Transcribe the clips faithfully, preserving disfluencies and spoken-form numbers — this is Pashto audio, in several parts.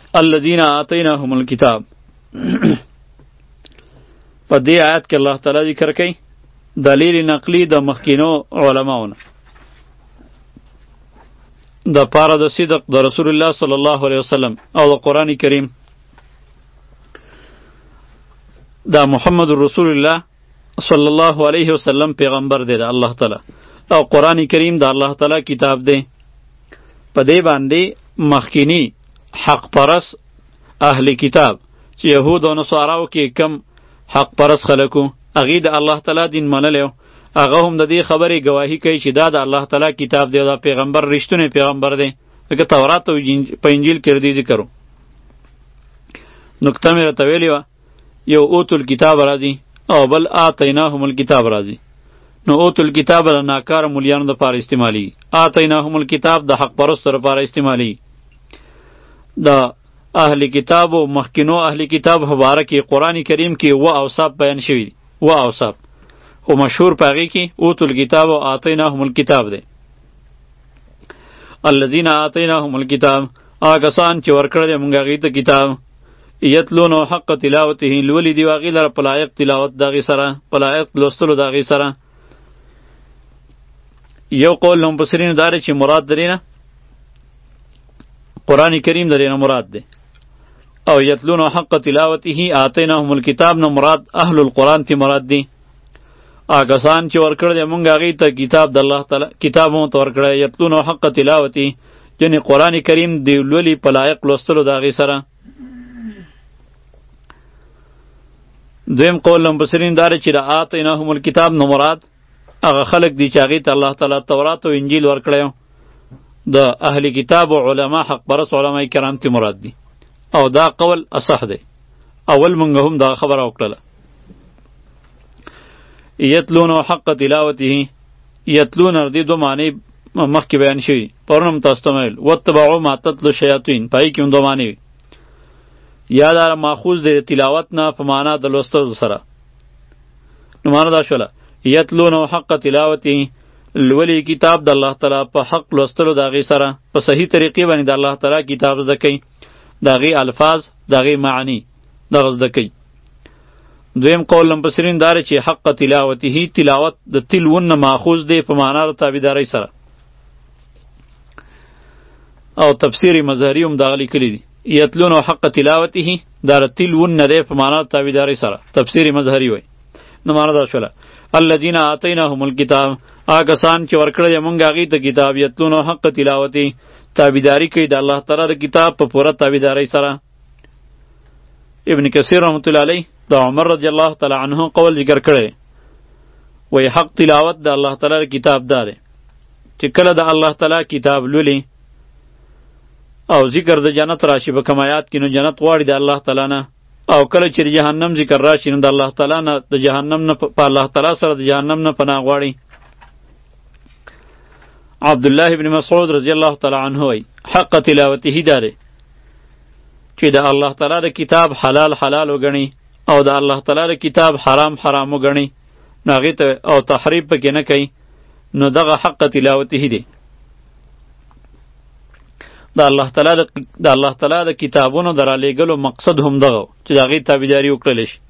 الذین آتیناهم الکتاب. په دې آیات کې الله تعالی ذکر کوي دلیل نقلی د مخکینو علماونه د پاره د صدق د رسول الله صلی الله علیه وسلم او د قرآن کریم دا محمد رسول الله صلی الله علیه وسلم پیغمبر دی د الله تعالی او قرآن کریم د الله تعالی کتاب دی. په دې باندې مخکینی حق پرس اهل کتاب چې یهود او نصاراو کې کم حق پرس خلکو هغې د الله تعالی دین منلی هغه هم د دې خبرې گواهی کوي چې دا د الله تعالی کتاب دی او دا پیغمبر رښتونی پیغمبر دی لکه تورات او په انجیل کې ردی ذکر و. نکته مې راته ویلې وه یو اوتو الکتاب راځي او بل آتیناهم الکتاب راځي. نو اوتو الکتاب د ناکاره مولیانو دپاره استعمالیږي، آتیناهم الکتاب د حق پرستو دپاره استعمالیږي. د اهل کتاب و مخکینو اهل کتاب مبارک قرآن کریم کې و اوصاف بیان شوي دي و اوصاف خو مشهور په هغې کې اوتو الکتاب و آتیناهم الکتاب دی. الذین آتیناهم الکتاب هغه کسان چې ورکړی دی موږ هغې ته کتاب یتلونه حق تلاوته لولي دي هغې لره په لایق تلاوت د هغې سره په لایق لوستلو د هغې سره. یو قول له مفسرینو دا دی چې مراد د دې نه قرآن کریم د دې نه مراد دی او یتلونه حق تلاوته آتیناهم الکتاب نه مراد اهل القرآن تی مراد دی. هغه کسان چې ورکړی دی موږ هغې ته کتاب د الله تعالی کتاب مو ته ورکړی یتلونه حق تلاوته یعنې قرآن کریم د لولي په لایق لوستلو د هغې سره. دویم قول له مفسرین دا دی چې د آتیناهم الکتاب نه مراد هغه خلق دی چې هغې ته الله تعالی تورات او انجیل ورکړی د اهل کتاب و علما حق پرست علما کرام تی مراد دی او دا قول اصح دی. اول منګه هم دا خبره وکړله یتلون حق تلاوته یتلون دې دو معنی مخکې بیان شوي پرون هم تاسو ته ویل واتبعوا ما تتلو الشیاطین په هغې کې هم دو معنی وي یا دا ماخوذ دی تلاوت نه په معنا د لوستلو سره. نو معنا دا شوله یتلون حق تلاوته لولی کتاب د الله تعالی په حق لوستلو د هغې سره په صحیح طریقې باندې د الله تعالی کتاب زده کوي د هغې الفاظ د هغې معنی دغه زده کوي. دویم قول مفسرین دا دی چې حق تلاوته تلاوت د تلون نه ماخوذ دی په معنا د تابعدارۍ سره او تفسیر مظهری هم دغه لیکلی دی یتلون حق تلاوته دا د تلون نه دی په معنا د تابعدارۍ سره تفسیر مظهری وایي. نو معنا دا شوله الذین آتیناهم الکتاب هغه کسان چې ورکړی دی موږ هغې ته کتاب یتلون حق تلاوتې تابعداري کوي د الله تعالی د کتاب په پوره تابعدارۍ سره. ابن کثیر رحمت الله علیه د عمر رضی الله تعالی عنه قول ذکر کړی وایي حق تلاوت د الله تعالی د کتاب دا دی چې کله د الله تعالی کتاب لولي او ذکر د جنت راشي په کمایات کې نو جنت غواړي د الله تعالی نه او کله چې د جهنم ذکر راشي نو د الله تعالی نه د جهنم نه په الله تعالی سره د جهنم نه پناه غواړي. عبدالله ابن مسعود رضی الله تعالی عنه وی حق تلاوته دا دی چې د الله تعالی د کتاب حلال حلال وګڼي او د الله تعالی د کتاب حرام حرام وګڼي نو هغې ته او تحریف پکې نه کوي نو دغه حق تلاوته دی. د الله تعالی د الله تعالی د کتابونو د رالیږلو مقصد هم دغه چې د هغې تابعداري وکړلی شي.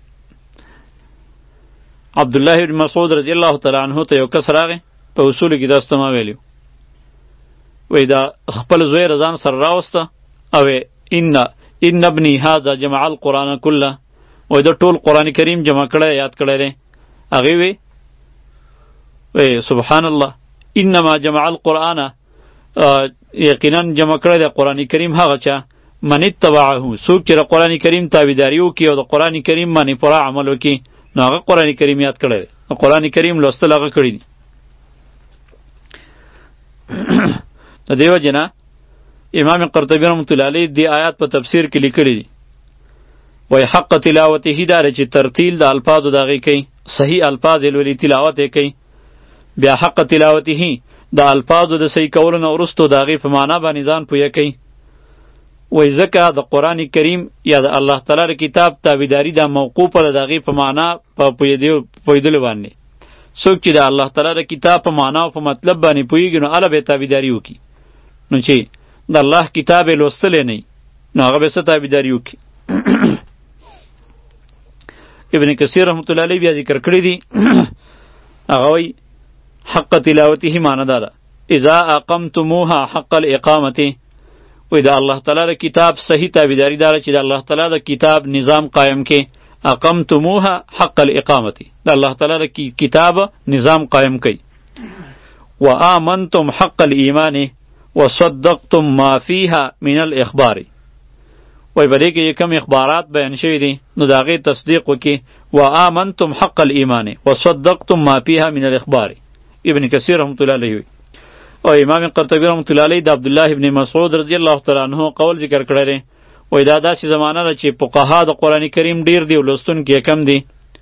عبدالله ابن مسعود رضی الله تعالی عنه ته یو کس راغی په اصولو کې داسته ما ویلي وی دا خپل زوی رضان سره راوسته او ان ان ابنی هذا جمع القرآن کله وی دا ټول قرآن کریم جمع کړی یاد کړی دی. هغې وی وی سبحان الله انما جمع القرآن یقینا جمع کړی دی قرآن کریم هغه چا من اتبعه څوک چې د قرآن کریم تابعداري وکړي او د قرآن کریم باندې پوره عمل وکړي نو هغه قرآن کریم یاد کړی دی. قرآن کریم لوستل هغه کړي دي. د دیو جنا امام قرطبی رحمت الله علیه دی آیات په تفسیر کې لیکلی دي وای حق تلاوته دا چې ترتیل د الفاظو دغه کوي صحیح الفاظ لولي تلاوت کوي بیا حق تلاوته د الفاظو د صحیح کولو نه وروسته دغه په معنا باندې ځان پوهه کوي. وای ځکه د قرآن کریم یا د الله تعالی د کتاب تابعداري دا موقوفه ده دغه په معنا په پوهېدلو باندې څوک چې د الله تعالی د کتاب په معنا او په مطلب باندې پوهېږي نو هله به یې تابعداري وکړي. نو چې د الله کتاب یې لوستلی نه نو هغه به څه تابعداري وکړي. ابن کثیر رحمت الله علیه بیا ذکر کړی دی هغه وایي حق تلاوته معنی دا ده اذا اقمتموها حق الاقامه، وی دا الله تعالی د کتاب صحیح تابعداري داره چې د الله تعالی د کتاب نظام قائم کې. اقمتموها حق الاقامه، د الله تعالی د کتاب نظام قائم کړي. وآمنتم حق الایمان وصدقتم ما فيها من الاخبار، وی بلې کې کوم اخبارات بیان شوي دي نو د هغې تصدیق وکړي. وآمنتم حق الایمان وصدقتم ما فيها من الاخبار. ابن کثیر رحمت الله علیه او امام قرطبی رحمت الله علیه د عبدالله ابن مسعود رضی الله تعالی عنه قول ذکر کړی دی. وی دا داسې زمانه ده چې فقها د قرآن کریم ډیر دی او لوستونکي کم دي،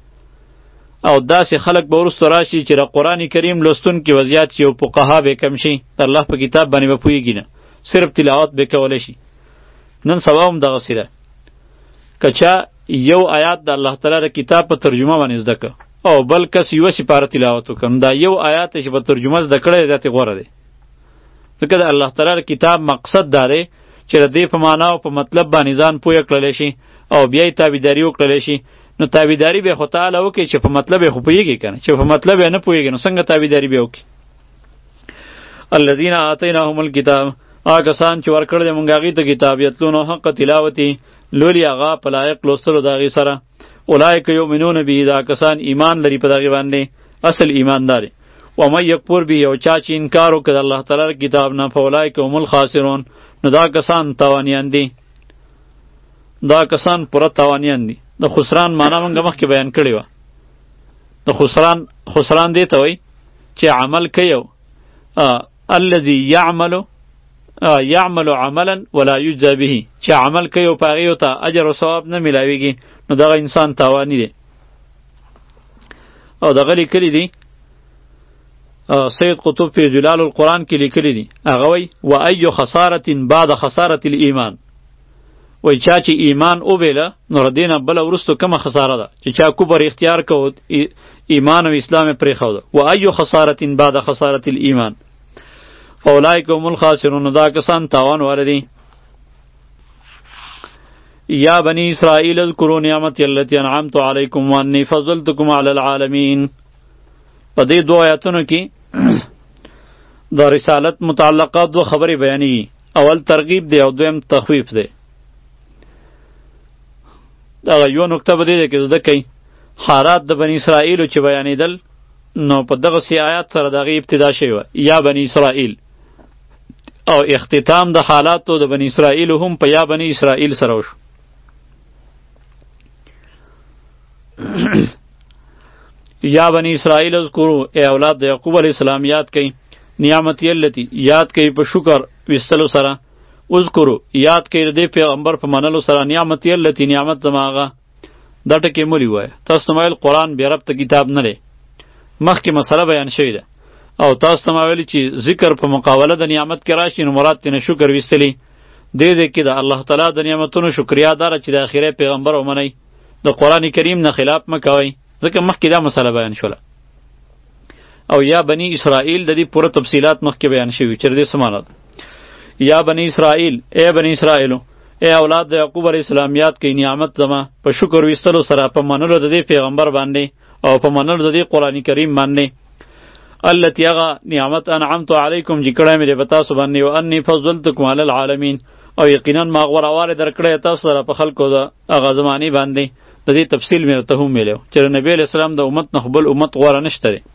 او داسې خلک به وروسته راشي چې د قرآن کریم لوستونکي وضعیت شي او فقها به کم شي، د الله په کتاب باندې به پوهېږي نه، صرف تلاوت به کولی شي. نن سبا هم دغسې ده، که چا یو آیات د الله تعالی د کتاب په ترجمه باندې زده که او بل کس یوه سپاره تلاوت وکړه، نو دا یو آیات چې په ترجمه زده کړی دی دا ترې غوره دی. ځکه د الله تعالی د کتاب مقصد دا دی چې د دې په معنا او په مطلب باندې ځان پوهه کړلی شي او بیا یې تابعداري وکړلی شي. نو تابعداري به خو تعالی وکړي چې په مطلب یې خو پوهېږي که نه، چې په مطلب یې نه پوهېږي نو څنګه تابعداري به وکړي. الذین آتیناهم الکتاب، هغه کسان چې ورکړی دی مونږ هغوی ته کتاب، یتلونه حق تلاوتي، لولي هغه په لایق لوستلو د هغې سره. اولئک یؤمنون به، دا کسان ایمان لري په دغې باندې، اصل ایماندار. ومن یکفر به، او چا چې انکار وکړي د الله تعالی کتاب نه، فاولئک هم الخاسرون، نو دا کسان تاوانیان دي، دا کسان پوره تاوانیان دي. د خسران معنا موږ مخکې بیان کړې وه. د خسران خسران دی ته وایي چې عمل کوي الذي یعمل یعمل عملا ولا یجزا به، چې عمل کوي او په هغې ته اجر او ثواب نه میلاویږي، نو دغه انسان تاواني دی. او دغه لیکلي دي سید قطب فی جلال القرآن کې لیکلي دي، هغه وایي و ای خسارة بعد خسارة الایمان، وای چا چې ایمان وبیله نو ردینه بله وروستو کومه خساره ده چې چا کفر اختیار کو ایمان او اسلام یې پرېښوده. و ای خسارة بعد خسارة الایمان فاولئک هم الخاسرون، دا کسان تاوان واله دي. یا بنی اسرائیل اذکروا نعمتی التي انعمت علیکم وانی فضلتکم علی العالمین. په دې دو آیاتونو کې د رسالت متعلقات دو خبرې بیانېږي، اول ترغیب دی او دویم تخویف دی. دغه یو نکته به دې ده کې زده کوئ حالات د بني اسرائیلو چې بیانېدل، نو په دغسې آیات سره د هغې ابتدا شوې وه یا بني اسرائیل، او اختتام د حالاتو د بني اسرائیلو هم په یا بني اسرائیل سره وشو. یا بنی اسرائیل اذکرو، ای اولاد د یعقوب علیه السلام یاد کئ، نعمتی التی، یاد کئ په شکر ویستلو سره، اذکرو یاد کئ د دې پیغمبر په منلو سره، نعمتی التی نعمت زما هغه. دا ټکې مولي وایه، تاسو ته ویل قرآن بې ربطه کتاب نه دی، مخکې مسله بیان شوې ده، او تاسو ته ما ویلي چې ذکر په مقابله د نعمت کې راشي نو مراد ترې نه شکر ویستلی. دې ځای کې د الله تعالی د نعمتونو شکریا داره چې د آخري پیغمبر ومنئ، د قرآن کریم نه خلاف مه کوئ، ځکه مخکې دا مسله بیان شوله. او یا بنی اسرائیل د دې پوره تفصیلات مخکې بیان شوي چې د دې څه معنی ده. یا بنی اسرائیل، ای بنی اسرائیلو، ای اولاد د یعقوب علیه السلام یاد کئ نعمت زما په شکر ویستلو سره په منلو د دې پیغمبر باندې او په منلو د دې قرآن کریم باندې. التي هغه نعمت انعمت علیکم چې کړی مې دی په تاسو باندې، و انی فضلتکم علی العالمین، او یقینا ما غوراوالی درکړی تاسو سره په خلکو د هغه زمانې باندې. د دې تفصیل مې ورته هم ویلی چې د نبي علیه السلام د امت نه خو بل امت غوره نشته دی.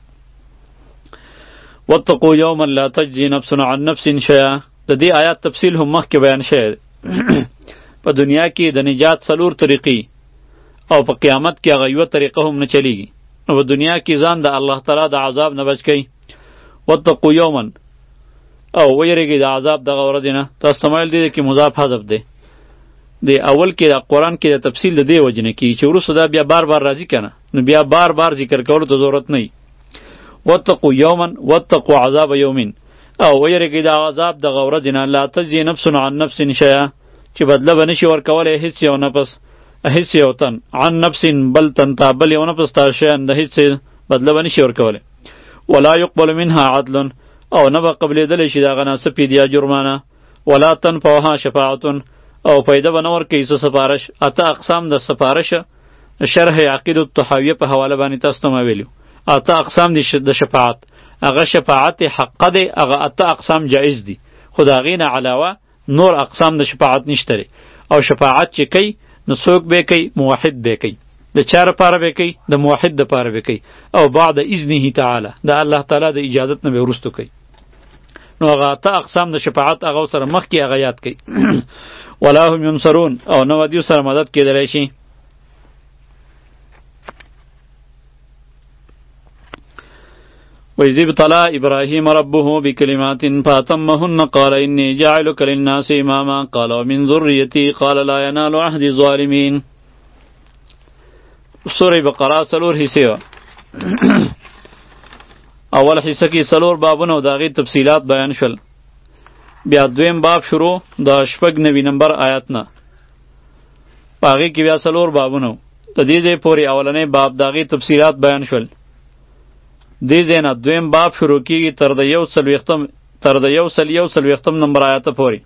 واتقوا یوما لا تجزي نفس عن نفس شیئا، د دې آیات تفصیل هم مخکې بیان شوی دی. په دنیا کې د نجات څلور طریقې او په قیامت کې هغه یوه طریقه هم نه چلیږي. نو په دنیا کې ځان د الله تعالی د عذاب نه بچ کئ. واتقوا یوما، او ویریږئ د عذاب دغه ورځې نه. تاسو ته ویل دی کې مضاف حذف دی. د اول کې د قرآن کې د تفصیل د دې وجې نه کیږي چې وروسته دا بیا بار بار راځي که نه، نو بیا بار بار ذکر کولو ته ضرورت نه وي. واتقوا یوما واتقوا عذاب یومین، او ویریږئ د عذاب دغه ورځې نه. لا تجزي نفس عن نفس شیئا، چې بدله به نشي ورکولی هیڅ یو نفس هیڅ یو تن عن نفس بل تن ته بل یو نفس ته شیئا د هیڅ بدله به نشي ورکولی. ولا یقبل منها عدل، او نه به قبلېدلی شي د هغه نه څه فدیه جرمانه. ولا تنفعها شفاعة، او پیدا به نه ورکوي څه سفارش. اته اقسام د سفارش شرح عقیدة الطحاویه په حواله باندې تاسو ته ما ویلو. اته اقسام دي د شفاعت. هغه شفاعت حق دی، هغه اته اقسام جایز دي، خو د هغې نه علاوه نور اقسام د شفاعت نشته. او شفاعت چې کوي نو څوک به کوي؟ موحد به کوي. د چا لپاره به کوي؟ د موحد دپاره به کوي. او بعد اذنه تعالی، د الله تعالی د اجازت نه به وروستو کوي. نو هغه اته اقسام د شفاعت هغه سره مخکې هغه یاد کوي. ولا هم ینصرون، او نه ودیو سره مدد کېدلی شي. وإذ ابتلى إبراهيم ربه بكلمات فأتمهن قال إني جاعلك للناس إماما قال ومن ذريتي قال لا ينال عهد الظالمين. سورة بقرة سلور حصے اول حصہ کی سلور بابونه او داغي تفصیلات بیان شول. بیا دویم باب شروع د شپږ نوي نمبر آیات نه. باغی کی بیا سلور بابونه د دې ځای پورې اولنې باب داغي تفصیلات بیان شول. دې ځای نه دویم باب شروع کیږي تر د یو څلوېښتم تر د یو سل یو څلوېښتم نمبر آیات پورې.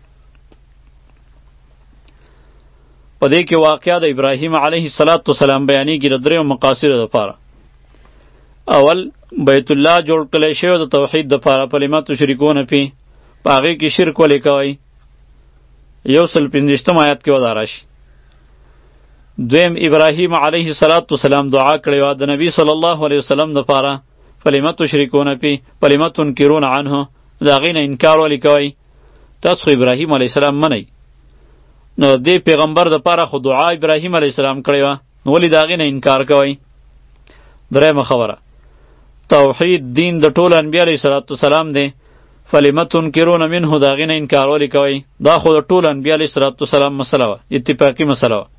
په دې کې واقعه د ابراهیم علیه السلام بیانېږي د دریو مقاصدو دپاره. اول بیت الله جوړ کړی شوی د توحید دپاره، فلم تشرکون فی، په هغې کې شرک ولې کوئ؟ یو سل پنځویشتم آیات کې ودا راشي. دویم ابراهیم علیه السلام دعا کړې وه د نبی صلی الله علیه وسلم دپاره، فلم تشرکون فی فلم تنکرون عنه، د هغې نه انکار ولې کوئ؟ تاسو خو ابراهیم علیه السلام منئ. نو دې پیغمبر دپاره خو دعا ابراهیم علیه السلام کړې وه، نو ولې د هغې نه انکار کوئ؟ درېیمه خبره، توحید دین د ټولو انبیا علیه السلام دی، فلم تنکرون منه، د هغې نه انکار ولې کوئ؟ دا خو د ټولو انبیا علیه السلام مسله وه، اتفاقي مسله وه.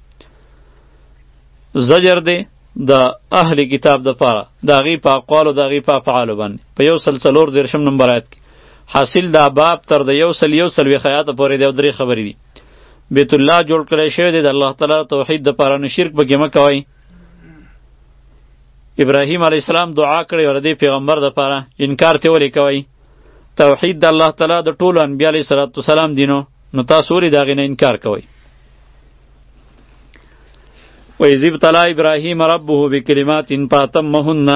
زجر دی د اهل کتاب دپاره د هغې په اقوالو د هغې په افعالو باندې په یو سل څلور دېرشم نمبر آیات کې. حاصل دا باب تر د یو سل یو څلوېښت آیاته پورې دی او درې خبرې دي. بیت الله جوړ کړی شوی دی د الله تعالی توحید دپاره، نو شرک پکې مه کوئ. ابراهیم علیه السلام دعا کړې وه د دې پیغمبر دپاره، انکار ترې ولې کوئ؟ توحید د الله تعالی د ټولو انبیا علیه السلام دینو، نو تاسو ولې د هغې نه انکار کوئ؟ وإذ ابتلى إبراهيم ربه بكلمات فأتمهن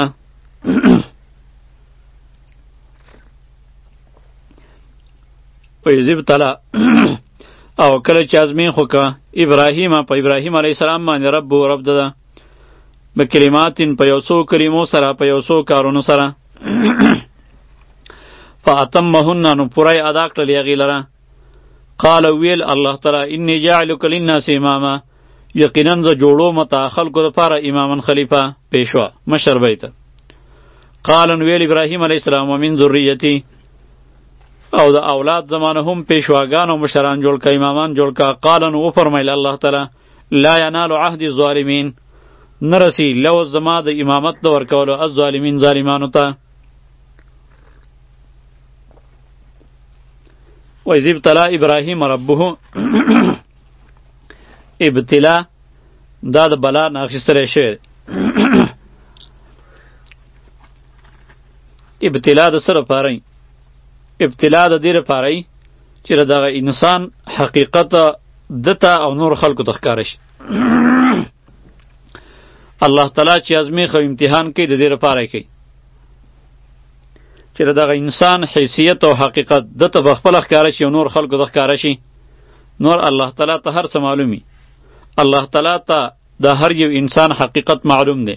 وإذ ابتلى او کله چې ازمین خو که ابراهیم په ابراهیم علیه السلام باندې رب و رب ده بکلمات په یو څو کلمو سره په یو څو کارونو سره فأتمهن نو پوره یې ادا کړل هغې لره. قال ویل الله تعالی انی جاعلک للناس اماما، یقینا زه جوړوم تا خلکو دپاره اماما خلیفه، پیشوا، مشر بیته. قال ویل ابراهیم علیه السلام ومن ذریتی، او د اولاد زمانه هم پیشواګان او مشران جوړ که، امامان جوړ که. قال نو وفرمیل الله تعالی لا ینال عهد الظالمین، نرسی لوز زما د امامت د ورکولو الظالمین ظالمانو ته. وإذ ابتلى ابراهیم ربه ابتلا دا د بلا نه اخیستلی شوی. ابتلا د څه لپاره؟ ابتلا د دې لپاره چې دغه انسان حقیقت دته او نور خلکو ته ښکاره شي. الله تعالی چې ازمیخ او امتحان کوي د دې لپاره کوي چې دغه انسان حیثیت او حقیقت دته په خپله ښکاره شي او نور خلکو ته ښکاره شي. نور الله تعالی ته هر څه معلومي، الله تعالی ته د هر یو انسان حقیقت معلوم دی.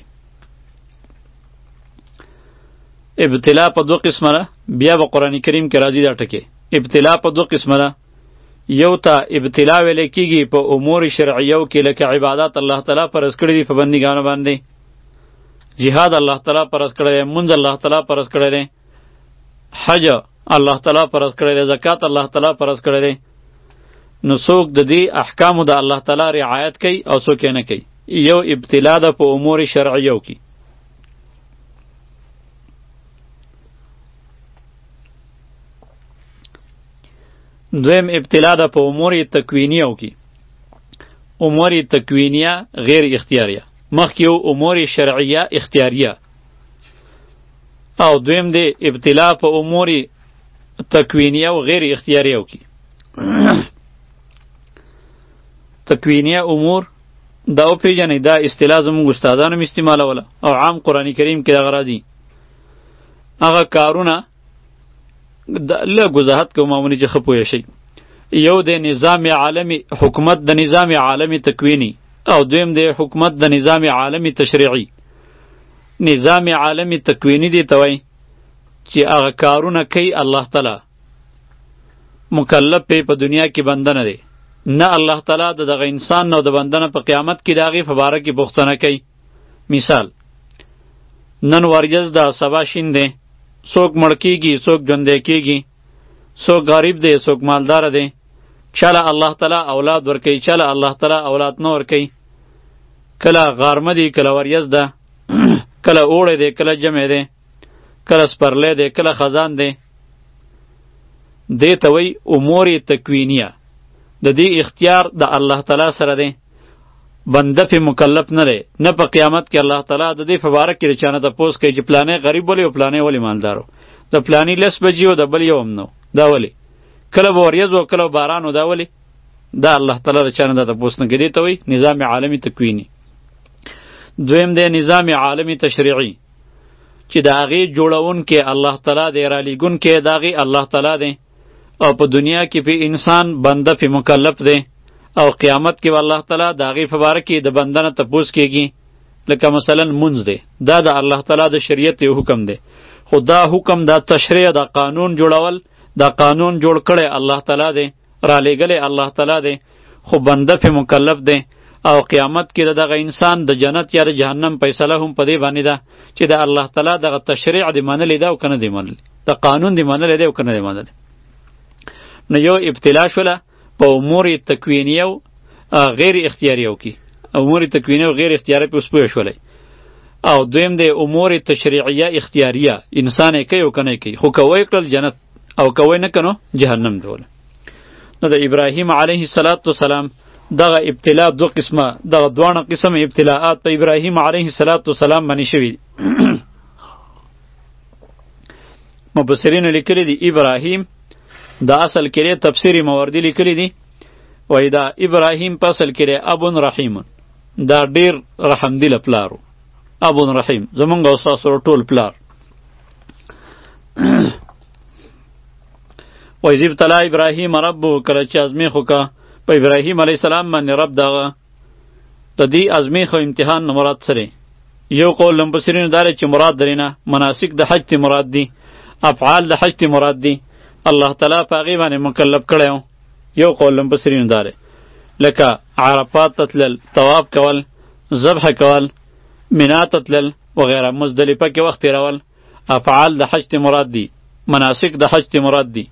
ابتلا په دو قسمه ده، بیا به قرآن کریم کې راځي دا ټکې. ابتلا په دو قسمه ده، یو ته ابتلا ویلی کېږي په امور شرعیو کې، لکه عبادات الله تعالی فرض کړي دي په بندګانو باندې، جهاد الله تعالی فرض کړی دی، منځ الله تعالی فرض کړی دی، حج الله تعالی فرض کړی دی، زکات الله تعالی فرض کړی دی. نو څوک د دې احکامو د الله تعالی رعایت کوي او څوک یې نه کوي. یو ابتلا ده په امور شرعیو کې. دویم ابتلا ده په امور تکوینیو کې. امور تکوینیه غیر اختیاریه، مخکې یو امور شرعیه اختیاریه، او دویم دی ابتلا په امور تکوینیه او غیر اختیاریو کې. تکوینیه امور دا وپېژنئ، دا اصطلاح زموږ استادانو هم استعمالوله او عام قرآن کریم کې دغه راځي. هغه کارونه لږ وضاحت کوم مامونی چې ښه پوه شئ. یو د نظام عالمی حکومت د نظام عالمی تکوینی او دویم د حکومت د نظام عالمی تشریعی. نظام عالمی تکوینی دی ته وایي چې هغه کارونه کوي الله تعالی، مکلف پې په دنیا کې بنده نه دی، نه الله تعالی د دغه انسان نو د بنده نه په قیامت کې د هغې په باره کې پوښتنه کوي. مثال نن ورجز ده سبا شین دی، څوک مړ کېږي څوک ژوندی کېږي، څوک غریب دی څوک مالداره دی، چله الله تعالی اولاد ورکوي چله الله تعالی اولاد نه ورکوي، کله غارمه دی کله وریځ ده، کله اوړی دی کله جمع دی، کله سپرلی دی کله خزان دی. دې ته وایي امور تکوینیه. د دې اختیار د الله تعالی سره دی، بنده پې مکلف نه دی، نه په قیامت کې الله تعالی د دې په باره کې د چا نه تپوس کوي چې پلانی غریب ولې او پلانی ولې مالدار و، د پلانی لس بجې و د بل یو هم نه و، دا ولې کله به وریځ و کله باران و، دا ولې دا الله تعالی د چا نه دا تپوس نه کوي. دې ته وایي نظام عالمي تکویني. دویم دی نظام عالمي تشریعي چې د هغې جوړونکی الله تعالی دی، رالیږونکی د هغې الله تعالی دی او په دنیا کې په انسان بنده په مکلف دی او قیامت کې الله تعالی د هغې په باره کې د بنده نه تپوس کېږي. لکه مثلا منځ دی، دا د الله تعالی د شریعت یو حکم دی، خو دا حکم دا تشریع دا قانون جوړول دا قانون جوړ کړی الله تعالی دی، رالیږلی الله تعالی دی، خو بنده په مکلف دی او قیامت کې دغه انسان د جنت یا د جهنم فیصله هم په دې باندې ده چې د الله تعالی دغه تشریع دی منلی ده او که نه دی منلی، د قانون دی منلی دی او که نه دی منلی. نو یو ابتلا شوله په امور تکوینیه او غیر اختیاریه کې، امور تکوینیه او غیر اختیاریه په اوس پوه شولی. او دویم دی امور تشریعیه اختیاریه، انسان یې کوي او که نه کوي، خو که ویې کړل جنت او که ویې نه کړه نو جهنم دوله. نو د ابراهیم علیه السلام دغه ابتلا دو قسمه، دغه دوانه قسم ابتلاءات په ابراهیم علیه السلام باندې شوي دي. مبصرینو لیکلی دی ابراهیم دا اصل کې تفسیری مواردی لیکلی دی، وای دا ابراهیم په اصل کې ابن رحیم، دا ډیر رحم دل پلارو، ابن رحیم زمونږ او تاسو ټول پلار. وای ذی ابتلا ابراهیم ربه، کله چې ازمیخ وکړه په ابراهیم علیه السلام باندې رب دغه د دې ازمیخ او امتحان نه مراد سره یو قول لمبصرینو داره چې مراد درینه مناسک د حج تی مراد دی، افعال د حج تی مراد دی، الله تعالی په هغې باندې مکلف کړی و. یو قول لمبصرینو داره لکه عرفات ته تلل، طواف کول، ذبح کول، منا ته تلل وغیره، مزدلفه کې وخت تېرول، افعال د حج تی مراد دی، مناسک د حج تی مراد دی.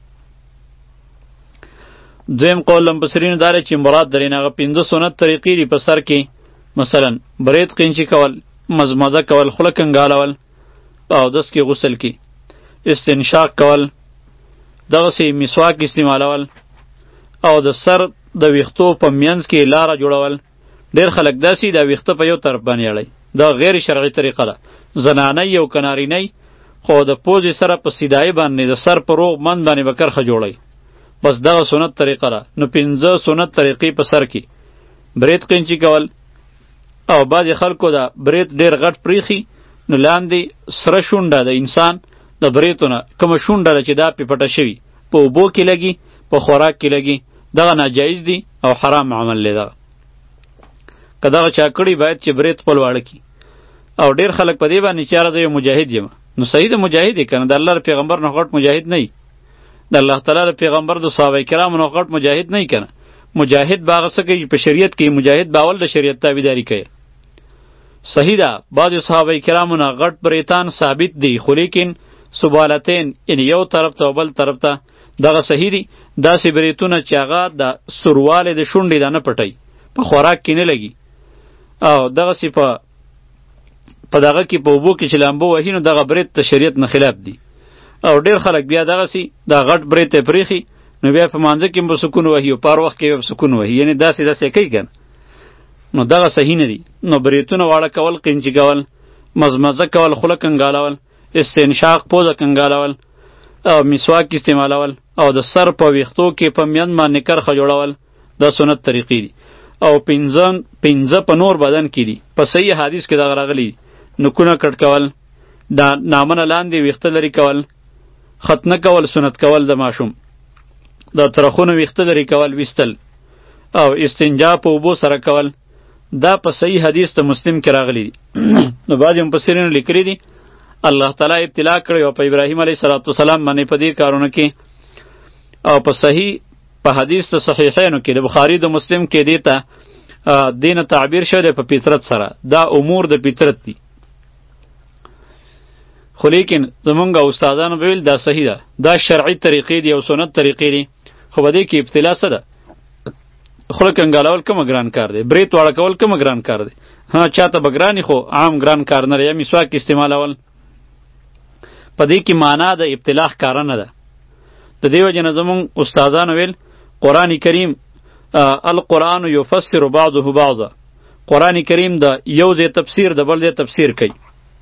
دویم قول لمبصرینو داره چې مراد درینه هغه پنځه سنت طریقې دي په سر کې، مثلا برید قینچي کول، مزمزه کول، خوله کنګالول، په اودس کې غسل کې استنشاق کول، دغسې مسواک استعمالول او د سر د ویښتو په منځ کې لاره جوړول. ډېر خلک داسې د ویښته په یو طرف باندې اړوي، دا غیر شرعي طریقه ده، زنانۍ او که نارینۍ، خو د پوزې سره په سیدایي باندې د سر په روغ مند باندې به کرښه جوړوي، بس دغه سنت طریقه ده. نو پنځه سنت طریقې په سر کې برید قینچي کول، او بعضې خلکو دا برید ډېر غټ پریخي، نو لاندې سره شونډه د انسان د بریتونه کومه شونډه ده چې دا پې پټه شوي په اوبو کې لګي، په خوراک کې لګي، دغه ناجایز دی او حرام عمل دی. دغه که دغه چا کړي باید چې برید خپل واړه کړي. او ډېر خلک په دې باندې چې یاره زه یو مجاهد یم، نو صحیح د مجاهد یې که نه، د الله د پیغمبر نه غټ مجاهد نه یي، د الله تعالی د پیغمبر د صحابه کرامو نه غټ مجاهد نه یي که نه. مجاهد به هغه څه کوي په شریعت کې، مجاهد به اول د شریعت تابعداري کوي. صحیح ده بعضې صحابه کرامو نه غټ بریتان ثابت دی، خو لیکن سبالتین یعنی یو طرف ته او بل طرف ته دغه صحیح دي. داسې بریتونه چې هغه د سوروالی د شونډې دا نه پټوي، په خوراک کې نه لګي، او دغسې په په دغه کې په اوبو کې چې لامبو وهي، نو دغه برید د شریعت نه خلاف دي. او ډېر خلک بیا دغسې دا غټ برید ته پرېښي، نو بیا په مانځه کې به سکون وهي او په هر وخت کې به سکون وهي، یعنې داسې داسې کوي که نه، نو دغه صحیح نه دي. نو بریتونه واړه کول، قینچي کول، مزمزه کول، خوله کنګالول، استنشاق پوزه کنګالول، او مسواک استعمالول، او د سر په ویښتو کې په میند باندې کرښه جوړول، دا سنت طریقې دي. او پنځه پنځه په نور بدن کې دي. په صحیح حدیث کې دغه راغلی نکونه کټ کول، دا نامنه لاندې ویښته لري کول، ختنه کول، سنت کول د ماشوم، د ترخونو ویښته لري کول ویستل، او استنجا په اوبو سره کول. دا په صحیح حدیث د مسلم کې راغلی دي. نو بعضې مفسرینو لیکلي دي الله تعالی ابتلا کړی او په ابراهیم علیه السلام باندې په دې کارونه کې. او په صحیح په حدیث د صحیحینو کې د بخاری د مسلم کې دې ته دین تعبیر شوی دی په فطرت سره. دا امور د فطرت دي. خو لیکن زمونږ استادانو به ویل دا صحیح ده، دا شرعي طریقې دي او سنت طریقې دي. خو په دې کې ابتلا څه ده؟ خوله کنګالول کومه ګران کار دی؟ برېت واړه کول کومه ګران کار دی؟ ها چاته به ګراني، خو عام ګران کار نه دی. یا مسواک استعمالول، په دې کې معنا د ابتلا ښکاره نه ده. د دې وجې نه زمونږ استادانو ویل قرآن کریم القرآن یفسر بعضه بعضا، قرآن کریم د یو ځای تفسیر د بل ځای تفسیر کوي.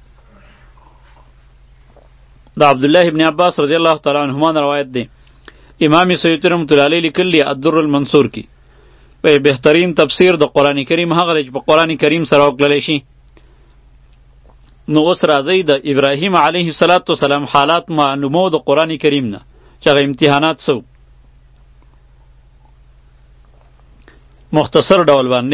د عبدالله ابن عباس رضی الله تعالی عنهما روایت دی. امام سیوطی رحمۃ اللہ علیہ لیکلی الدر المنصور کی په بهترین تفسیر د قرآن کریم هغه چې په قرآن کریم سره وکړلی شي. نو اوس راځئ د ابراهیم علیه السلام حالات معلومو د قرآن کریم نه چې هغه امتحانات سو مختصر ډول باندې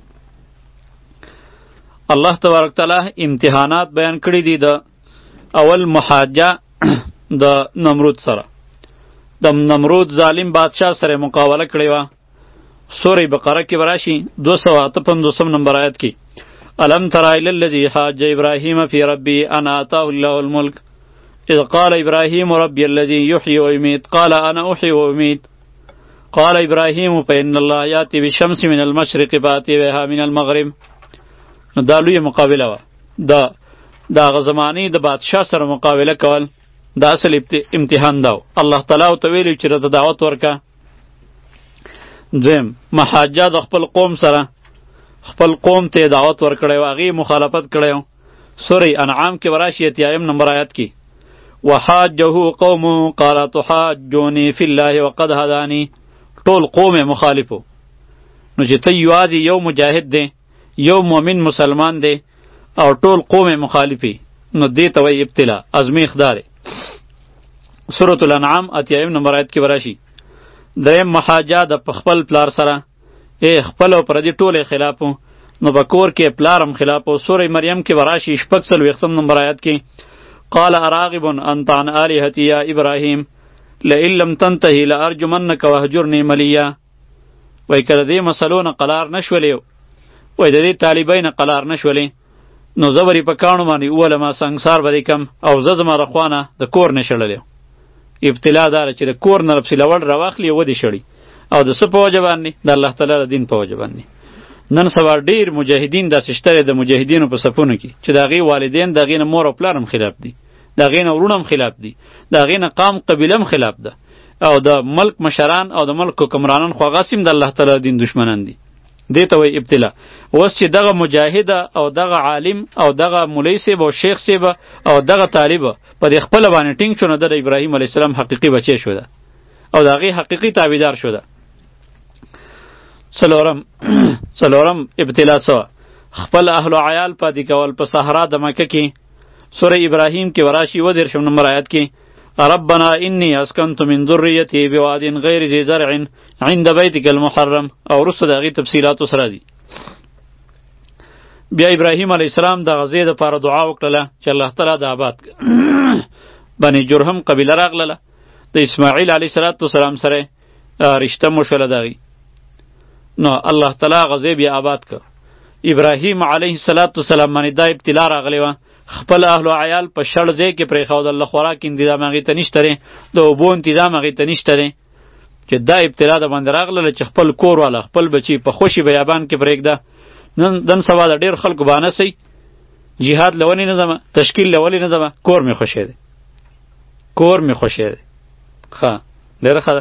الله تبارک تعالی امتحانات بیان کړي دي. د اول محاجه د نمرود سره، د نمرود ظالم بادشاه سره مقابله کړې وه. سورې بقره کې براشي دو سوه اته پنځوسم نمبر آیت کې الم تر الی الذی حاج ابراهیم فی ربی ان آتاه الله الملک اذ قال ابراهیم ربی الذی یحیی و یمیت قال انا احیی و امیت قال ابراهیم فإن الله یأتی بالشمس من المشرق فأتی بها من المغرب. نو دا لویه مقابله وه. دا د هغه زمانې د بادشاه سره مقابله کول دا اصل امتحان دا و. الله تعالی ورته ویلي چې راته دعوت ورکه. دویم محاجه د خپل قوم سره، خپل قوم ته دعوت ورکړی و، هغې مخالفت کړی و. سورې انعام کې به راشي اتیایم نمبر آیت کې وحاجه قومه قال تحاجوني فی الله وقد هدانی. ټول قوم مخالفو. نو چې ته یوازې یو مجاهد دی، یو مؤمن مسلمان دی او ټول قوم مخالفی، نو دې ته وایي ابتلا، ازمیخ داره. سورة الانعام اتیایم نمبر آیت کې به راشي. دریم محاجه د خپل پلار سره، ای خپل او پردي ټول خلافو، نو په کور کې پلارم خلافو. سورې مریم کې به راشي شپږ څلوېښتم نمبر آیت کې قال اراغب انت عن آلهتي یا ابراهیم لئن لم تنتهي لارجمنك وهجرني ملیا. وای کله دې مسلو نه قلار نشولې، وای د دې طالبۍ نه قلار نشولې، نو زه به یې په کاڼو باندې وولم، سنګسار به دې کم او زه زما د خوا نه د کور نه شړلی. ابتلا داره چې د کور نه پسې لوړ راواخلي او ودې شړي. او د څه په وجه باندې؟ د الله تعالی د دین په وجه باندې. نن سبا ډېر مجاهدین داسې شته د مجاهدینو په صفونو کې چې د هغې والدین د هغې نه مور او پلار هم خلاف دي، د هغې نه ورونه هم خلاف دي، د هغې نه قام قبیله هم خلاف ده، او د ملک مشران او د ملک حکمرانان خو هغه سیم د الله تعالی د دین دشمنان دي. دې ته وایي ابتلا. اوس چې دغه مجاهده او دغه عالم او دغه مولوي صاحب او شیخ صاحب او دغه طالب په دې خپله باندې ټینګ شو، نو د ابراهیم علیه السلام حقیقي بچی شو ده او د هغې حقیقي تابعدار شو ده. څلورم څلورم ابتلا سوه خپل اهل و عیال پاتې کول په صحرا د مکه کې. سوره ابراهیم کې وراشي و دېرشم نمبر آیت کې ربنا انی اسکنت من ذریتی بواد غیر ذی زرع عند بیتک المحرم. او وروسته د هغې تفصیلاتو سره دي. بیا ابراهیم علیه السلام د غزې دپاره دعا وکړله چې الله تعالی د آباد بني جرهم قبیله راغلله، د اسماعیل علیه السلام سره رشته مو شوله د هغې. نو الله تعالی غزې بیا آباد که. ابراهیم علیه السلام باندې دا ابتلا راغلی وه. خپل اهل و عیال په شړ ځای کې پرېښودل، د خوراک انتظام هغې ته نشته دی، د اوبو انتظام هغې ته نشته دی. چې دا ابتلا د باندې راغله چې خپل کور والا خپل بچي په خوشي بیابان کې پرېږده. نن نن سبا د ډېر خلکو بهانه سئ جهاد له ولې نه ځمه، تشکیل له ولې نه ځمه، کور مې خوښی دی، کور مې خوښی دی. ښه ډېره ښه ده.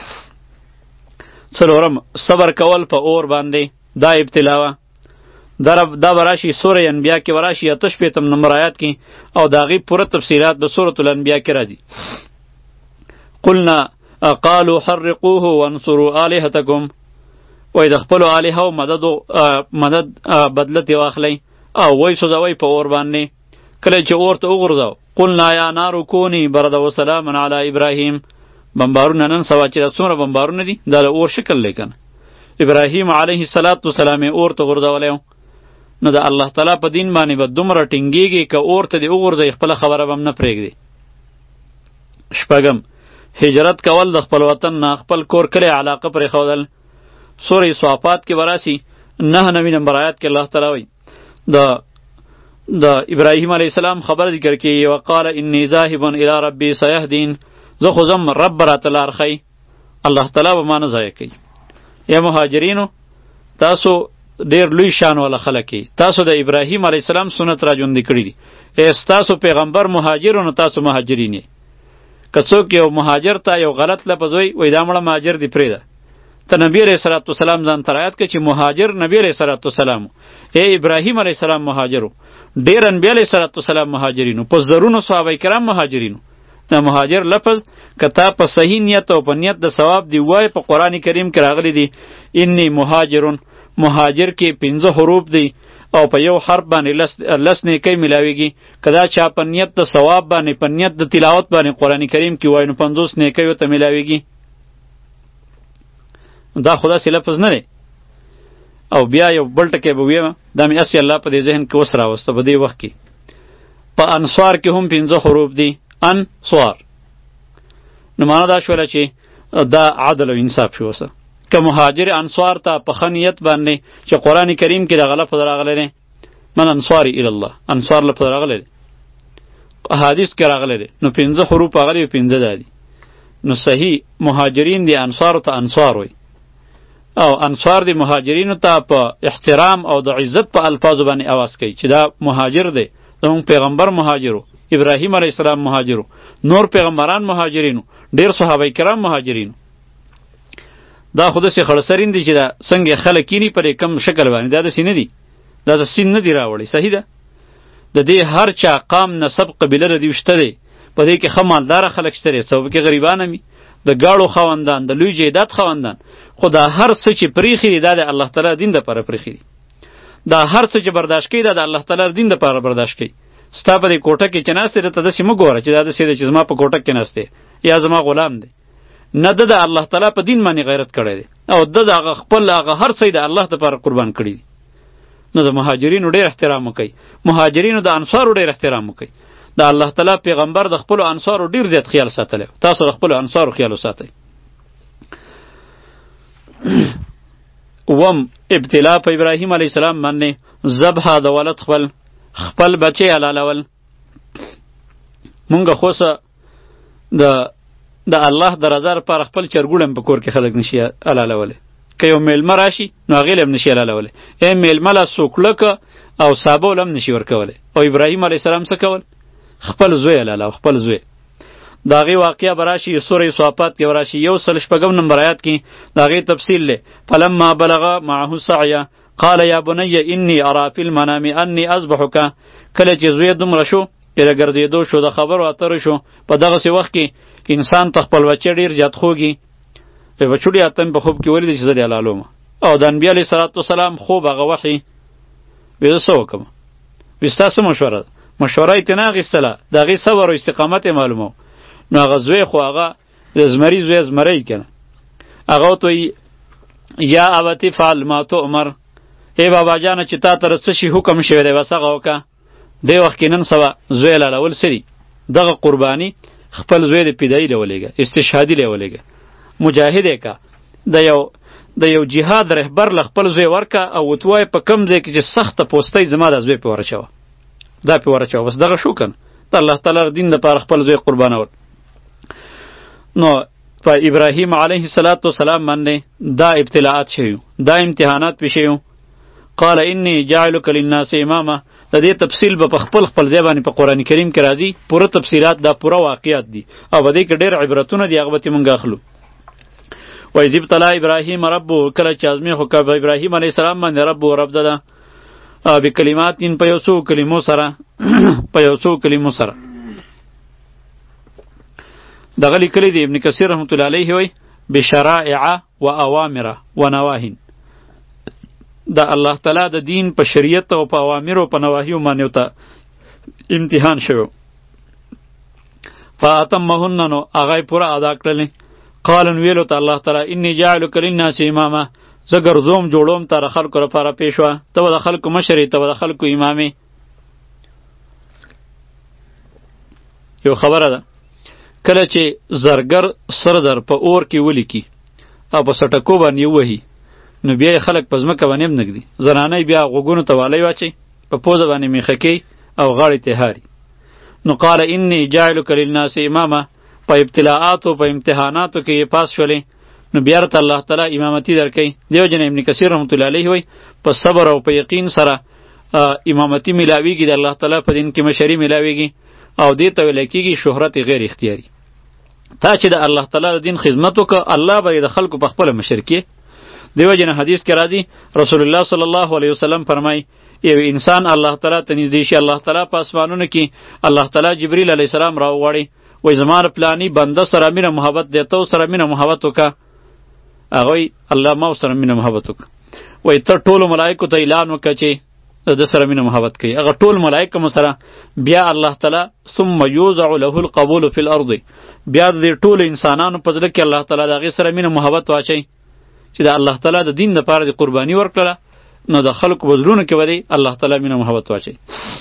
څلورم صبر کول په اور باندې، دا ابتلا وه. دا براشي سوره انبیا کې براشي اته شپېتم نمبر آیات کې، او د هغې پوره تفصیلات به سورة الانبیا کې راځي. قلنا قالوا حرقوه وانصروا آلهتکم وای د خپلو الهو مدد مدد بدله ترې واخلئ او وی سوځوئ په اور باندې. کله چې اور ته وغورځاو قلنا یا نار کونی بردا و سلاما علی ابراهیم. بمبارونه نن سبا چې دا څومره بمبارونه دي دا د اور شکل دی کنه. ابراهیم علیه السلام اور ته غورځولی و. نو د الله تعالی په دین باندې به دومره ټینګېږي که اور ته دې وغورځوي خپله خبره به هم نه پرېږدي. شپږم هجرت کول د خپل وطن نه خپل کور کلی علاقه پرېښودل. سوره صافات کې به راسي نه نوي نمبر آیات کې الله تعالی وایي د د ابراهیم علیه السلام خبر ذکر کوي وقال انی ذاهب الی ربی سیهدین. زه خو ځم رب راته لار ښیي. الله تعالی به ما نه ضایع کوي. یا مهاجرینو تاسو ډیر لوی شان والا خلک یې. تاسو د ابراهیم علیه السلام سنت را ژوندي کړي دي. ستاسو پیغمبر مهاجر نو تاسو مهاجرین یې. که څوک یو مهاجر ته یو غلط لفظ وایي وایي دا مړه مهاجر دی پرېږده. ته نبی علیه صلات وسلام ځان ته رایاد کړه چې مهاجر نبی علیه صلات وسلام ای ابراهیم علیه السلام مهاجرو. ډېر انبیا علیه صلات وسلام مهاجرینو. په زرونو صحابه کرام مهاجرینو. دا مهاجر لفظ که تا په صحیح نیت او په نیت د ثواب دی وای په قرآن کریم کې راغلی دی انی مهاجرون. مهاجر کې پنځه حروف دی او په یو حرف باندې لس, لس نیکی ملاویږي. که دا چا په نیت د ثواب باندې په نیت د تلاوت باندې قرآن کریم کې وای نو پنځوس نیکی ورته ملاویږي. دا خدا سی لفظ نه دی. او بیا یو بل ټکی به ویم دا مې اسی الله په دې ذهن کې اوس راوسته په دې وخت کې په انصار کې هم پنځه حروف دي انصار. نو معنا دا شوله چې دا عدل او انصاف شو. وسه که مهاجر انصار ته په ښه نیت باندې چې قرآن کریم کې دغه لفظ راغلی دی من انصاري الی الله انصار لفظ راغلی دی حدیث کې راغلی دی نو پنځه حروف هغه دي پنځه دا دي. نو صحیح مهاجرین دي انصارو ته انصار وایي او انصار دی مهاجرینو ته په احترام او د عزت په الفاظو باندې اواز کوي چې دا مهاجر دی. زموږ پیغمبر مهاجرو ابراهیم علیه السلام مهاجرو نور پیغمبران مهاجرینو ډیر صحابه کرام مهاجرینو. دا خود سي خړسرین دي چې دا څنګه خلک کینی پر کم شکل باندې دا د سینې دي دا د سین نه دی راوړي. صحیح ده د دې هر چا قام نسب قبیله ردی وشته دی په دې کې خمالدار خلک شته دي څوک کې غریبان مي د گاړو خواندان د لوی جیدات خواندان. خدا هر څه چې پریخي دی دا د الله تعالی دین د پر پریخي دی. دا هر څه چې برداشت کوي دا د الله تعالی دین د پر برداشت کوي. ستا په دې کوټه کې چې ناسته ته د سیمه ګوره چې دا د سیده چې زما په کوټه کې ناسته یا زما غلام دی نه د الله تعالی په دین باندې غیرت کړی دی او د هغه خپل هغه هر څه د الله لپاره قربان کړی دی. نو د مهاجرینو ډیر احترام وکړي. مهاجرینو د انصارو ډیر احترام وکړي. د الله تعالی پیغمبر د خپل انصارو ډیر زیات خیال ساتلی. تاسو د خپل انصارو خیال وساتئ. وم ابتلا په ابراهیم علیه السلام باندې ذبح د ولد خپل خپل بچی حلالول. مونږ خو څه د د الله د رضا لپاره خپل چرګوړم په کور کې خلک نشي حلالولی. که یو میلمه راشي نو هغې له هم نشي حلالولی. ای میلمه له سوکړکه او صابه له هم نشي ورکولی. او ابراهیم علیه السلام څه کول خپل زوی حلالو خپل زوی. د هغې واقعه به راشي سوره صافات کې به راشي یو سل شپږم نمبر آیات کې د هغې تفصیل دی. فلما بلغ معه سعیه قال یا بنی انی ارا فی المنام انی اذبحک. کله چې زوی دومره شو ایره ګرځېدو شو د خبرو اترو شو په دغسې وخت کې انسان ته خپل بچی ډېر زیات خوږي. په بچوړي اتم په خوب کې ولیدې چې زه دې حلالوم او د انبیا علیه صلات وسلام خوب هغه وحي بیا زه څه وکړم بیا ستا څه مشوره ده مشوره یې ترې نه اخیستله د هغې صبر او استقامت یې معلومه نو هغه زوی خو هغه د زمري زوی زمری که نه هغه ورته یا ابتې فعل ما تؤمر. ای بابا جانه چې تا ته څه شي حکم شوی دی بس هغه وکړه. دې وخت کې نن سبا زوی حلالول څه دي دغه قرباني خپل زوی د پیدایي له ولېږه استشهادي له ولېږه مجاهد یې که د یو د یو جهاد رهبر له خپل زوی ورکه او ورته وایه په کوم ځای کې چې سخته پوستۍ زما دا زوی پې ورچوه دا پې ورچوه بس دغه شو که نه د الله تعالی دین دپاره خپل زوی قربانول. نو په ابراهیم علیه السلام والسلام باندې دا ابتلاعات شوي دا امتحانات پې شوي. قال انی جاعلک للناس اماما. د دې تفصیل به په خپل خپل ځای باندې په قرآن کریم کې راځي پوره تفصیلات دا پوره واقعیات دي او په دې کې ډېر عبرتونه دي هغه به ترې مونږ اخلو. وإذ ابتلى ابراهیم ربه کله چې ازمېښ وکړه په ابراهیم علیه السلام باندې ربه رب ده بکلمات په یو څو کلمو سره په یو څو کلمو سره دغه لیکلی دی ابن کثیر رحمت الله علیه وایي بشرائع و اوامر و نواهین د الله تعالی د دین په شریعت او په اوامر او په نواهیو باندې ته امتحان شوی. فاتمهن نو هغه پورا ادا کړلې. قال ویلو ته الله تعالی انی جاعلک للناس اماما، زه ګرځوم جوړوم تا د خلکو لپاره پیشوا، ته به د خلکو مشرې، ته به د خلکو امامې. یو خبره ده، کله چې زرګر سر در په اور کې ولیکي او په سټکو باندې ووهي نو بیا یې خلک په ځمکه باندې هم نږدي، زنانۍ بیا غوږونو ته والی واچوي، په پوزه باندې میخه کوي او غاړې ته هاري. نو قال انی جاعلک للناس اماما، په ابتلاءاتو په امتحاناتو کې یې پاس شولې نو بیا ورته الله تعالی امامتي درکوي. دیو جن ابن کثیر رحمت الله علیه وایي په صبر او په یقین سره امامتي میلاویږي، د الله تعالی په دین کې مشري میلاویږي او دې ته ویل کېږي شهرت غیر اختیاري. تا چې د الله تعالی د دین خدمت وکړه، الله به د خلکو په خپله مشر کړي. دیو جن حدیث کې راځي رسول الله صلی الله علیه وسلم فرمایي یو انسان الله تعالی ته نږدې شي، الله تعالی په اسمانونو کې الله تعالی جبرئیل علیه السلام راوغواړي، وایي زما پلاني بنده سره مینه محبت دی، ته سره مینه محبت وکړه. هغه وایي الله ما سره مینه محبت وکړه. وایي ته ټولو ملایکو ته اعلان وکړه چې د سره مینه محبت کوي. هغه ټول ملایکه مو سره بیا الله تعالی ثم یوزع له القبول فی الارض، بیا د ټولو انسانانو په زړه کې الله تعالی د هغې سره مینه محبت واچوي چې د الله تعالی د دین دپاره د قرباني ورکړله، نو د خلکو په زړونو کې به دی الله تعالی مینه محبت واچوي.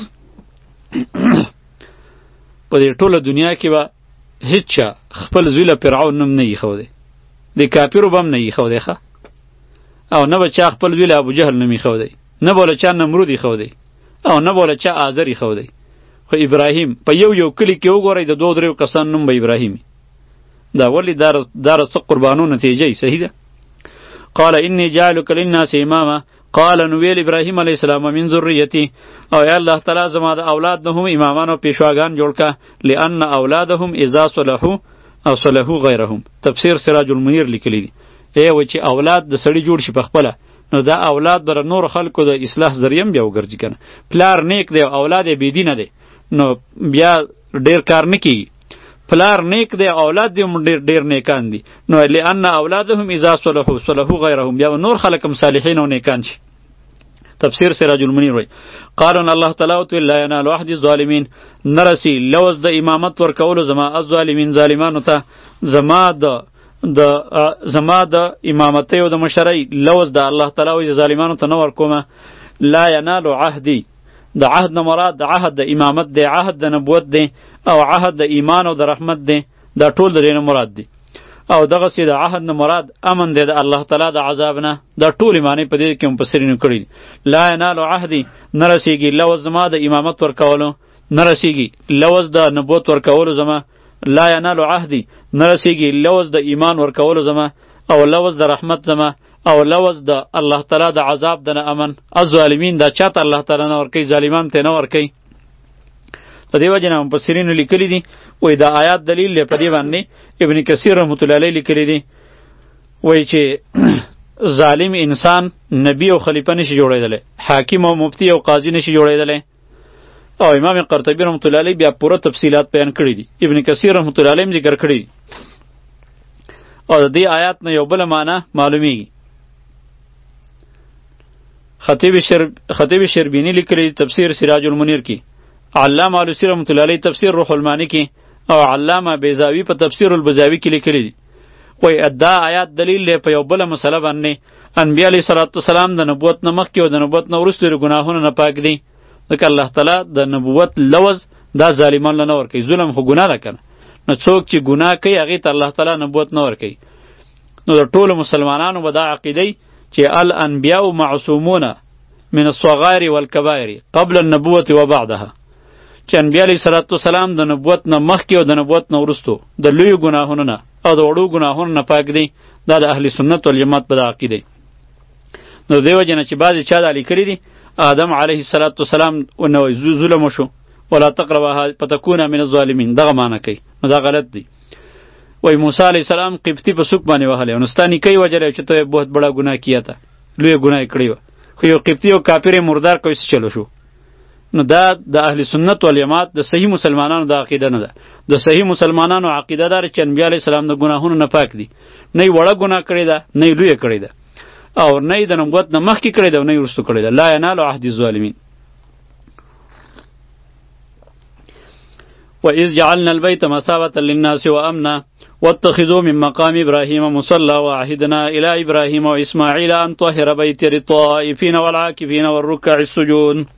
په دې ټوله دنیا کې به هیڅ چا خپل زوی له فرعون نوم نه ایښودی، د کافرو به هم نه ایښودی ښه، او نه به چا خپل زوی له ابوجهل نوم ایښودی، نه به له چا نمرود ایښودی، او نه به له چا آزر ایښودی. خو ابراهیم په یو یو کلي کې وګورئ د دوه دریو کسانو نوم به ابراهیم. دا ولې دا څه قربانو نتیجه صحیح ده. قال انی جعلک للناس اماما، قال نو ویل ابراهیم علیه السلام من ذریتی، او یا الله تعالی زما د اولاد نه هم امامان او پیشواګان جوړ کا، لان اولادهم اذا صلحوا او صلحوا غیرهم. تفسیر سراج المنیر لیکلی دی ای و چې اولاد د سړی جوړ شي په خپله، نو دا اولاد بر نور خلکو د اصلاح ذریعه بیا وګرځي کنه. پلار نیک دی اولاد بی دینه دی نو بیا ډیر کار نه کیږي. پلار نیک دی اولاد دی ډیر ډیر نیکان دي، نو لئن اولادهم اذا صلحوا صلحوا غیرهم، بیا نور خلک هم صالحین او نیکان شي. تفسیر سراج المنیر وای قالون الله تعالی تو لا ینال احد الظالمین، نرسی لوز د امامت ورکولو زما الظالمین ظالمانو ته، زما د د زما د امامتۍ او د مشرۍ لوز د الله تعالی وای ظالمانو ته نه ورکومه. لا ینال عهدی، د عهد نه مراد د عهد د امامت دی، عهد د نبوت دی، او عهد د ایمان او د رحمت دی، دا ټول د دې نه مراد دی. او دغه سي د عهد نه مراد امن دی د الله تعالی د عذاب نه. دا ټول معنی په دې کې مفسرین کړي. لا ینال عهدی، نرسیږي لوز زما د امامت ورکولو، نرسیږي لوز د نبوت ورکولو زما. لا ینال عهدی، نرسیږي لوز د ایمان ورکولو زما، او لوز د رحمت زما، او لوز د الله تعالی د عذاب د نه امن. الظالمین دا چاته الله تعالی نه ورکوي، ظالمان ته نه ورکوي. د دې وجه نه مفسرین لیکلي دي وایي دا آیات دلیل دی په دې باندې. ابن کثیر رحمت الله علیه لیکلی دی وایي چې ظالم انسان نبی او خلیفه نشي جوړېدلی، حاکم او مفتی او قاضي نشي جوړېدلی. او امام قرطبی رحمت الله علیه بیا پوره تفصیلات بیان کړي دي، ابن کثیر رحمت الله علیه ذکر کړي دي. او د دې آیات نه یو بل معنی معلومیږي. خطیب شر خطیب شربینی لیکلی تفسیر سراج المنیر کې، علامه علوسی رحمت الله علیه تفسیر روح المانی کې، او علامه بیضاوی په تفسیر البزاوی کې لیکلی دي. وایي دا آیات دلیل دی په یو بله مسله باندې، انبیا علیه صلات وسلام د نبوت نه مخکې او د نبوت نه وروسته د ګناهونو نه پاک دي. ځکه الله تعالی د نبوت لوز دا ظالمانو نه ورکوي. ظلم خو ګناه ده کنه، نو څوک چې ګناه کوي هغې ته الله تعالی نبوت نه ورکوي. نو د ټولو مسلمانانو به دا عقیده چې الانبیاء معصومون من الصغائر والکبائر قبل النبوة وبعدها، چې انبیا علیه صلات وسلام د نبوت نه مخکې او د نبوت نه وروستو د لویو ګناهونو نه او د وړو ګناهونو نه پاک دی. دا د اهل سنت والجماعت په دا عقیده. نو دې وجه نه چې بعضې چا دا لیکلي دي آدم علیه الصلات وسلام نو ظلم وشو ولا تقربها فتكون من الظالمین، دغه معنی کوي. نو دا غلط دی. وای موسی علیه السلام قبطي په سوک باندې وهلی او نستانی کوي وجلی چې ته بہت بڑا ګناه کیا تا، لویه ګناه یې کړې وه، خو یو قبطي او کافر مردار کوي څه چلو شو. نو دا د اهل سنت والجماعت د صحیح مسلمانانو د عقیده نه ده. د صحیح مسلمانانو عقیده دار چې انبیا علیه السلام د ګناهونو نه پاک دي، نه یې وړه ګناه کړې ده نه یې لویه کړې ده. او نه د نبوت نه مخکې کړی ده او نه یې وروسته کړی ده. لا ینال عهد الظالمین. وإذ جعلنا البيت مثابة للناس وأمنا واتخذوا من مقام إبراهيم مصلى وعهدنا إلى إبراهيم وإسماعيل أن طهر بيتي للطائفين والعاكفين والركع السجود.